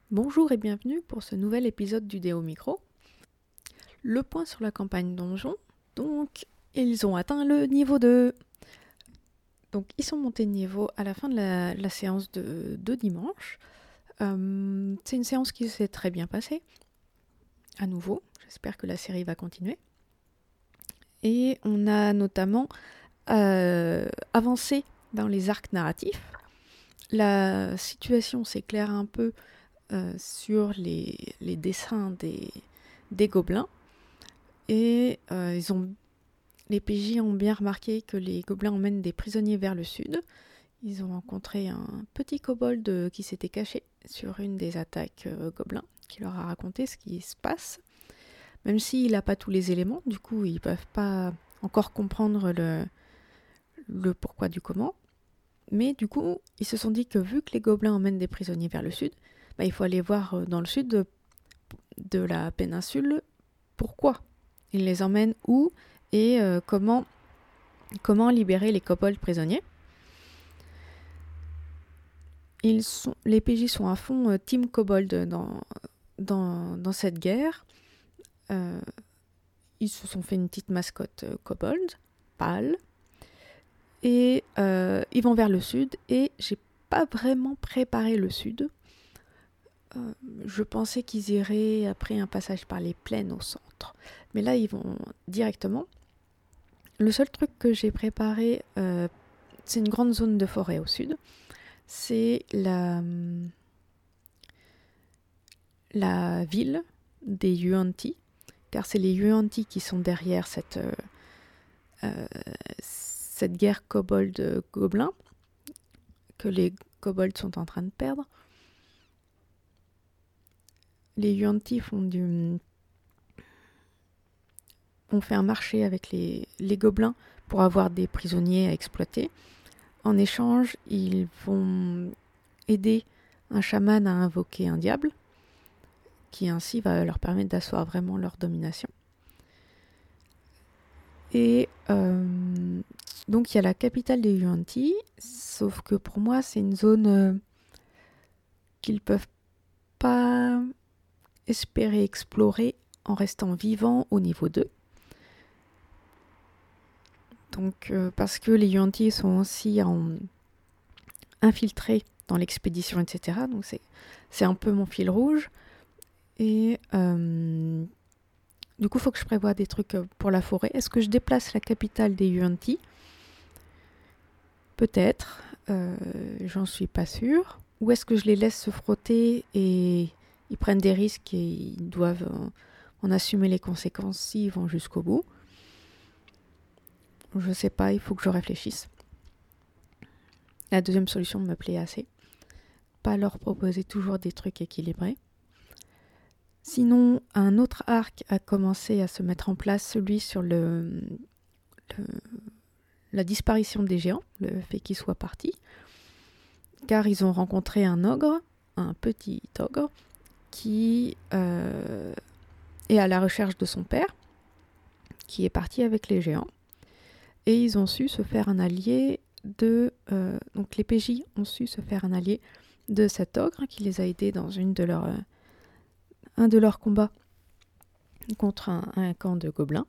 Bonjour et bienvenue pour ce nouvel épisode du Déo Micro. Le point sur la campagne donjon. Donc, ils ont atteint le niveau 2. Donc, ils sont montés de niveau à la fin de la séance de dimanche. C'est une séance qui s'est très bien passée. À nouveau, j'espère que la série va continuer. Et on a notamment avancé dans les arcs narratifs. La situation s'éclaire un peu sur les dessins des gobelins. Et les PJ ont bien remarqué que les gobelins emmènent des prisonniers vers le sud. Ils ont rencontré un petit kobold qui s'était caché sur une des attaques gobelins, qui leur a raconté ce qui se passe. Même s'il n'a pas tous les éléments, du coup ils ne peuvent pas encore comprendre le pourquoi du comment. Mais du coup, ils se sont dit que vu que les gobelins emmènent des prisonniers vers le sud, il faut aller voir dans le sud de la péninsule pourquoi. Ils les emmènent où et comment libérer les kobolds prisonniers. Les PJ sont à fond team kobold dans cette guerre. Ils se sont fait une petite mascotte kobold, pâle. Et ils vont vers le sud et j'ai pas vraiment préparé le sud. Je pensais qu'ils iraient après un passage par les plaines au centre. Mais là, ils vont directement. Le seul truc que j'ai préparé, c'est une grande zone de forêt au sud. C'est la ville des Yuan-ti, car c'est les Yuan-ti qui sont derrière cette guerre kobold-gobelin que les kobolds sont en train de perdre. Les Yuan-ti ont fait un marché avec les gobelins pour avoir des prisonniers à exploiter. En échange, ils vont aider un chaman à invoquer un diable, qui ainsi va leur permettre d'asseoir vraiment leur domination. Et donc il y a la capitale des Yuan-ti, sauf que pour moi c'est une zone qu'ils ne peuvent pas espérer explorer en restant vivants au niveau 2. Donc parce que les Yuan-ti sont aussi infiltrés dans l'expédition, etc. Donc c'est un peu mon fil rouge. Et du coup, il faut que je prévoie des trucs pour la forêt. Est-ce que je déplace la capitale des Yuan-ti ? Peut-être. J'en suis pas sûre. Ou est-ce que je les laisse se frotter et ils prennent des risques et ils doivent en assumer les conséquences s'ils vont jusqu'au bout ? Je sais pas, il faut que je réfléchisse. La deuxième solution me plaît assez. Pas leur proposer toujours des trucs équilibrés. Sinon, un autre arc a commencé à se mettre en place, celui sur la disparition des géants, le fait qu'ils soient partis, car ils ont rencontré un ogre, un petit ogre, qui est à la recherche de son père, qui est parti avec les géants, et ils ont su se faire un allié donc les PJ ont su se faire un allié de cet ogre qui les a aidés dans un de leurs combats contre un camp de gobelins.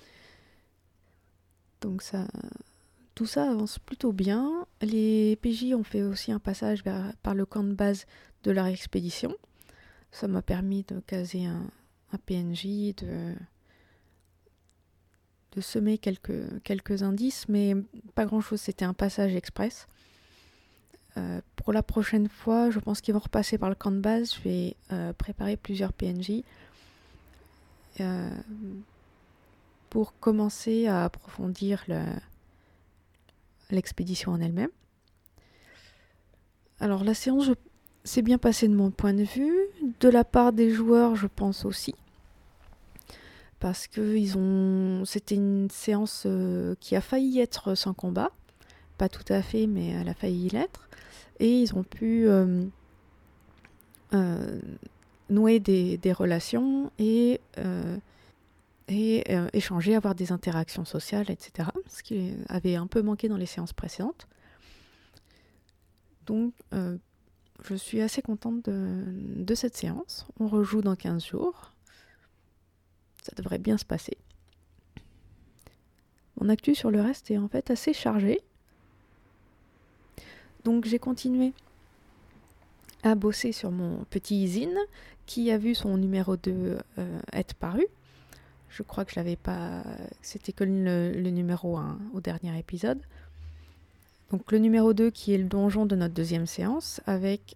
Donc tout ça avance plutôt bien. Les PJ ont fait aussi un passage par le camp de base de leur expédition. Ça m'a permis de caser un PNJ, de semer quelques indices, mais pas grand-chose, c'était un passage express. Pour la prochaine fois, je pense qu'ils vont repasser par le camp de base. Je vais préparer plusieurs PNJ pour commencer à approfondir l'expédition en elle-même. Alors la séance s'est bien passée de mon point de vue. De la part des joueurs, je pense aussi. Parce que c'était une séance qui a failli être sans combat. Pas tout à fait, mais elle a failli l'être. Et ils ont pu nouer des relations et échanger, avoir des interactions sociales, etc. Ce qui avait un peu manqué dans les séances précédentes. Donc, je suis assez contente de cette séance. On rejoue dans 15 jours. Ça devrait bien se passer. Mon actu sur le reste est en fait assez chargé. Donc j'ai continué à bosser sur mon petit zine qui a vu son numéro 2 être paru. Je crois que je l'avais pas... C'était que le numéro 1 au dernier épisode. Donc le numéro 2 qui est le donjon de notre deuxième séance avec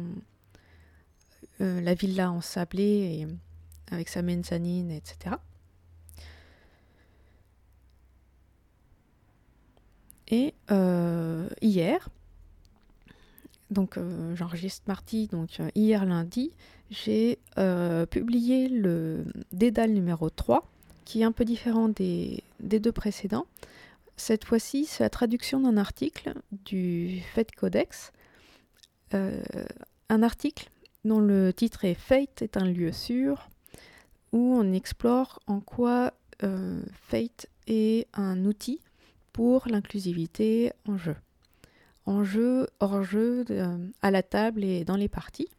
la villa ensablée et avec sa mezzanine, etc. Et hier, donc j'enregistre mardi, donc hier lundi, j'ai publié le dédale numéro 3, qui est un peu différent des deux précédents. Cette fois-ci, c'est la traduction d'un article du Fate Codex, un article dont le titre est Fate est un lieu sûr, où on explore en quoi Fate est un outil pour l'inclusivité en jeu, hors jeu, à la table et dans les parties.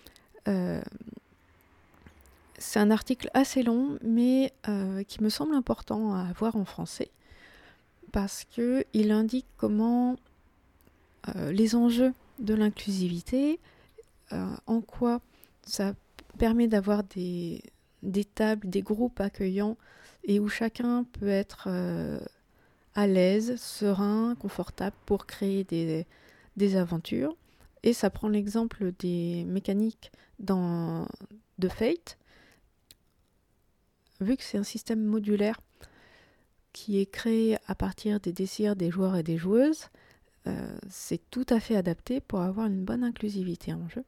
C'est un article assez long, mais qui me semble important à avoir en français, parce qu'il indique comment les enjeux de l'inclusivité, en quoi ça permet d'avoir des tables, des groupes accueillants, et où chacun peut être à l'aise, serein, confortable pour créer des aventures. Et ça prend l'exemple des mécaniques de Fate, vu que c'est un système modulaire qui est créé à partir des désirs des joueurs et des joueuses, c'est tout à fait adapté pour avoir une bonne inclusivité en jeu.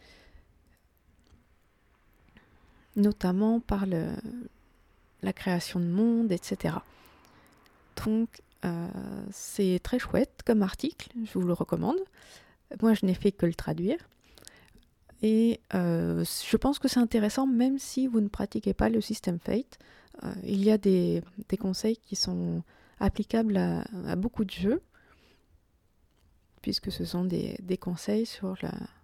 Notamment par la création de monde, etc. Donc, c'est très chouette comme article, je vous le recommande. Moi, je n'ai fait que le traduire. Et je pense que c'est intéressant, même si vous ne pratiquez pas le système Fate. Il y a des conseils qui sont applicables à beaucoup de jeux, puisque ce sont des conseils sur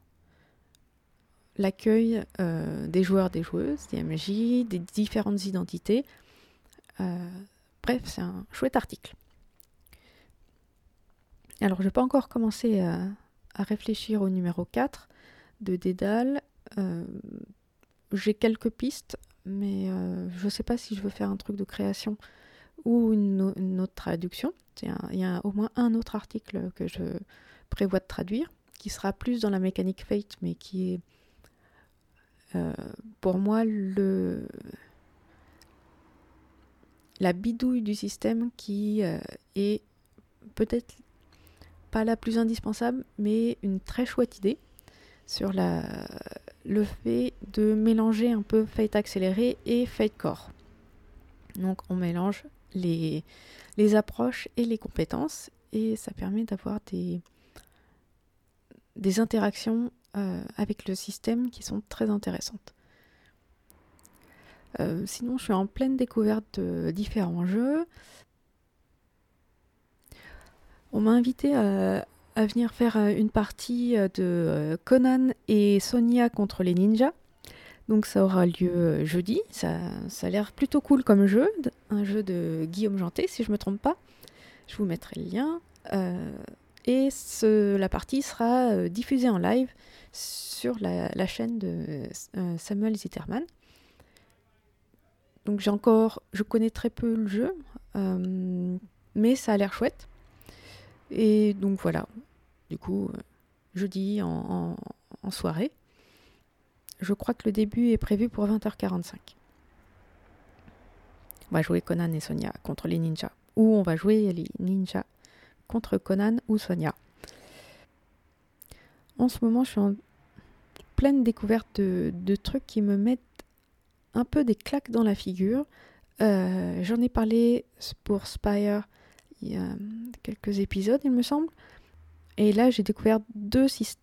l'accueil des joueurs, des joueuses, des MJ, des différentes identités. Bref, c'est un chouette article. Alors, je n'ai pas encore commencé à réfléchir au numéro 4 de Dédale. J'ai quelques pistes, mais je ne sais pas si je veux faire un truc de création ou une autre traduction. Il y a au moins un autre article que je prévois de traduire, qui sera plus dans la mécanique Fate, mais qui est pour moi la bidouille du système qui est peut-être pas la plus indispensable, mais une très chouette idée sur le fait de mélanger un peu Fate accéléré et Fate core. Donc on mélange les approches et les compétences, et ça permet d'avoir des interactions avec le système qui sont très intéressantes. Sinon, je suis en pleine découverte de différents jeux. On m'a invité à venir faire une partie de Conan et Sonia contre les ninjas. Donc ça aura lieu jeudi. Ça a l'air plutôt cool comme jeu. Un jeu de Guillaume Janté, si je ne me trompe pas. Je vous mettrai le lien. Et la partie sera diffusée en live sur la chaîne de Samuel Zitterman. Donc je connais très peu le jeu, mais ça a l'air chouette. Et donc voilà, du coup, jeudi en soirée. Je crois que le début est prévu pour 20h45. On va jouer Conan et Sonia contre les ninjas. Ou on va jouer les ninjas contre Conan ou Sonia. En ce moment, je suis en pleine découverte de trucs qui me mettent un peu des claques dans la figure. J'en ai parlé pour Spire il y a quelques épisodes, il me semble. Et là, j'ai découvert 2 systèmes.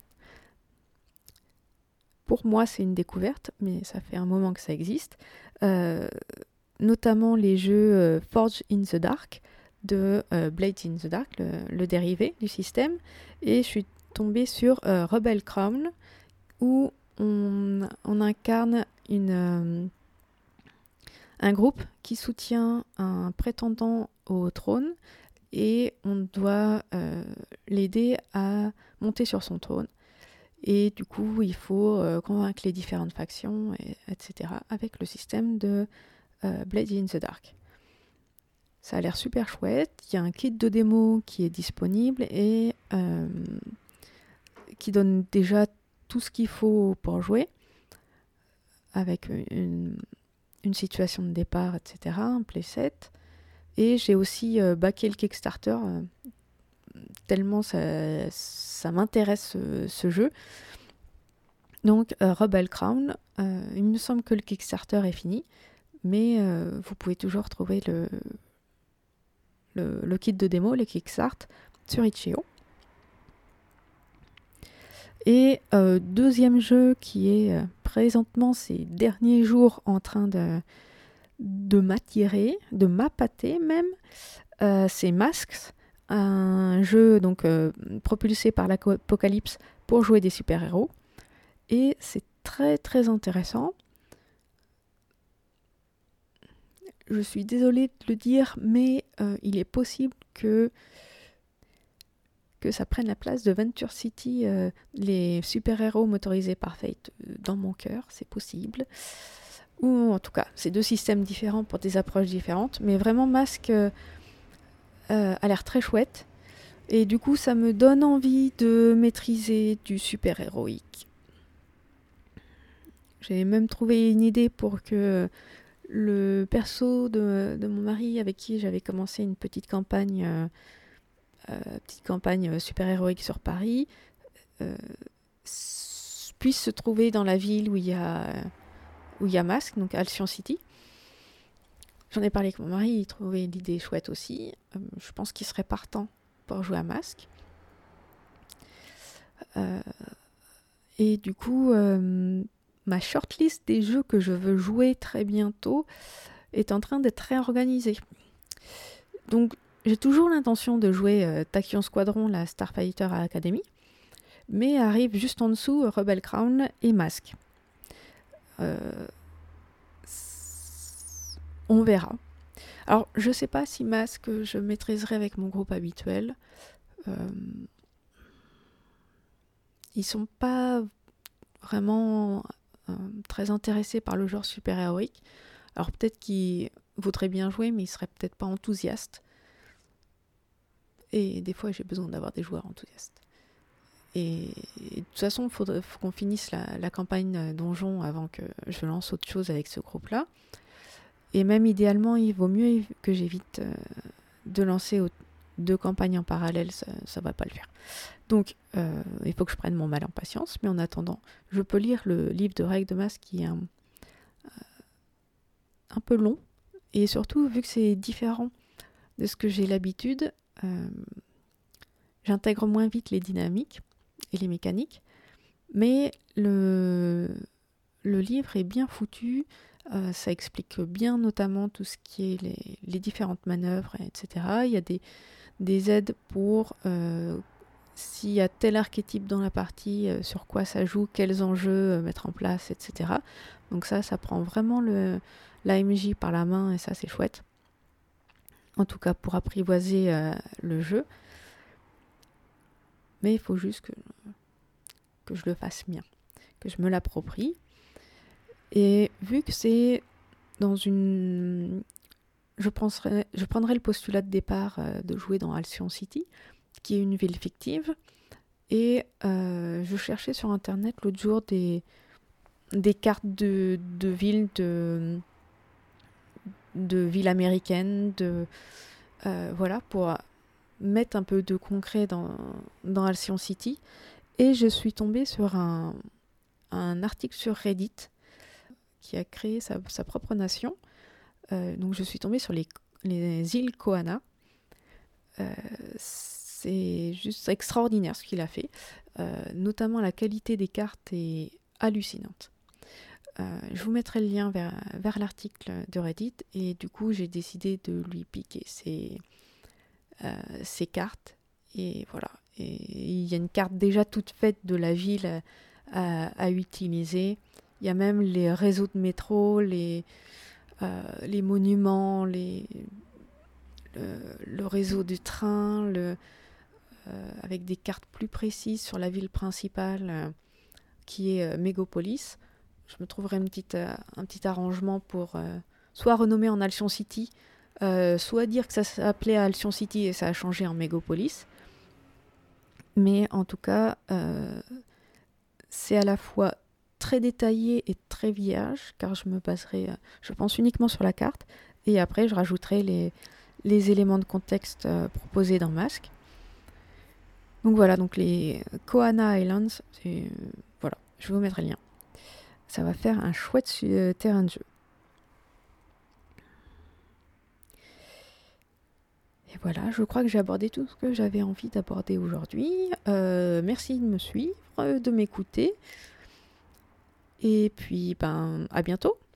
Pour moi, c'est une découverte, mais ça fait un moment que ça existe. Notamment les jeux Forge in the Dark de Blades in the Dark, le dérivé du système. Et je suis tombée sur Rebel Crown, où on incarne un groupe qui soutient un prétendant au trône et on doit l'aider à monter sur son trône. Et du coup, il faut convaincre les différentes factions, etc. avec le système de Blade in the Dark. Ça a l'air super chouette. Il y a un kit de démo qui est disponible et qui donne déjà tout ce qu'il faut pour jouer, avec une situation de départ, etc., un playset. Et j'ai aussi backé le Kickstarter, tellement ça m'intéresse ce jeu. Donc Rebel Crown, il me semble que le Kickstarter est fini, mais vous pouvez toujours trouver le kit de démo, le Kickstart, sur Itch.io. Et deuxième jeu qui est présentement ces derniers jours en train de m'attirer, de m'appâter même, c'est Masks, un jeu donc propulsé par l'Apocalypse pour jouer des super-héros. Et c'est très très intéressant. Je suis désolée de le dire, mais il est possible que ça prenne la place de Venture City, les super-héros motorisés par Fate, dans mon cœur, c'est possible. Ou en tout cas, c'est deux systèmes différents pour des approches différentes, mais vraiment Masque a l'air très chouette. Et du coup, ça me donne envie de maîtriser du super-héroïque. J'ai même trouvé une idée pour que le perso de mon mari, avec qui j'avais commencé une petite campagne super-héroïque sur Paris, puisse se trouver dans la ville où il y a Masque, donc Alcyon City. J'en ai parlé avec mon mari, il trouvait l'idée chouette aussi. Je pense qu'il serait partant pour jouer à Masque. Et du coup, ma shortlist des jeux que je veux jouer très bientôt est en train d'être réorganisée. Donc, j'ai toujours l'intention de jouer Tachyon Squadron, la Starfighter Academy, mais arrive juste en dessous Rebel Crown et Masque. On verra. Alors, je sais pas si Masque je maîtriserai avec mon groupe habituel. Ils sont pas vraiment très intéressés par le genre super-héroïque. Alors peut-être qu'ils voudraient bien jouer, mais ils seraient peut-être pas enthousiastes. Et des fois, j'ai besoin d'avoir des joueurs enthousiastes. Et de toute façon, il faut qu'on finisse la campagne donjon avant que je lance autre chose avec ce groupe-là. Et même idéalement, il vaut mieux que j'évite de lancer deux campagnes en parallèle, ça va pas le faire. Donc, il faut que je prenne mon mal en patience, mais en attendant, je peux lire le livre de règles de Masque qui est un peu long, et surtout, vu que c'est différent de ce que j'ai l'habitude, j'intègre moins vite les dynamiques et les mécaniques, mais le livre est bien foutu, ça explique bien notamment tout ce qui est les différentes manœuvres, etc. Il y a des aides pour s'il y a tel archétype dans la partie, sur quoi ça joue, quels enjeux mettre en place, etc. Donc ça prend vraiment l'AMJ par la main et ça c'est chouette. En tout cas pour apprivoiser le jeu. Mais il faut juste que je le fasse bien, que je me l'approprie. Et vu que c'est dans une... Je prendrai le postulat de départ de jouer dans Alcyon City, qui est une ville fictive. Et je cherchais sur internet l'autre jour des cartes de villes, de villes américaines, voilà, pour mettre un peu de concret dans Alcyon City. Et je suis tombée sur un article sur Reddit qui a créé sa propre nation. Donc je suis tombée sur les îles Kohana. C'est juste extraordinaire ce qu'il a fait. Notamment la qualité des cartes est hallucinante. Je vous mettrai le lien vers l'article de Reddit et du coup j'ai décidé de lui piquer ses cartes et voilà. il y a une carte déjà toute faite de la ville à utiliser. Il y a même les réseaux de métro, les monuments, le réseau du train, avec des cartes plus précises sur la ville principale qui est Mégopolis. Je me trouverai un petit arrangement pour soit renommer en Alcyon City, soit dire que ça s'appelait Alcyon City et ça a changé en Mégopolis. Mais en tout cas, c'est à la fois très détaillé et très vierge, car je me baserai, je pense, uniquement sur la carte, et après je rajouterai les éléments de contexte proposés dans Mask. Donc voilà, donc les Kohana Islands, voilà, je vais vous mettre le lien. Ça va faire un chouette terrain de jeu. Et voilà, je crois que j'ai abordé tout ce que j'avais envie d'aborder aujourd'hui. Merci de me suivre, de m'écouter. Et puis, à bientôt.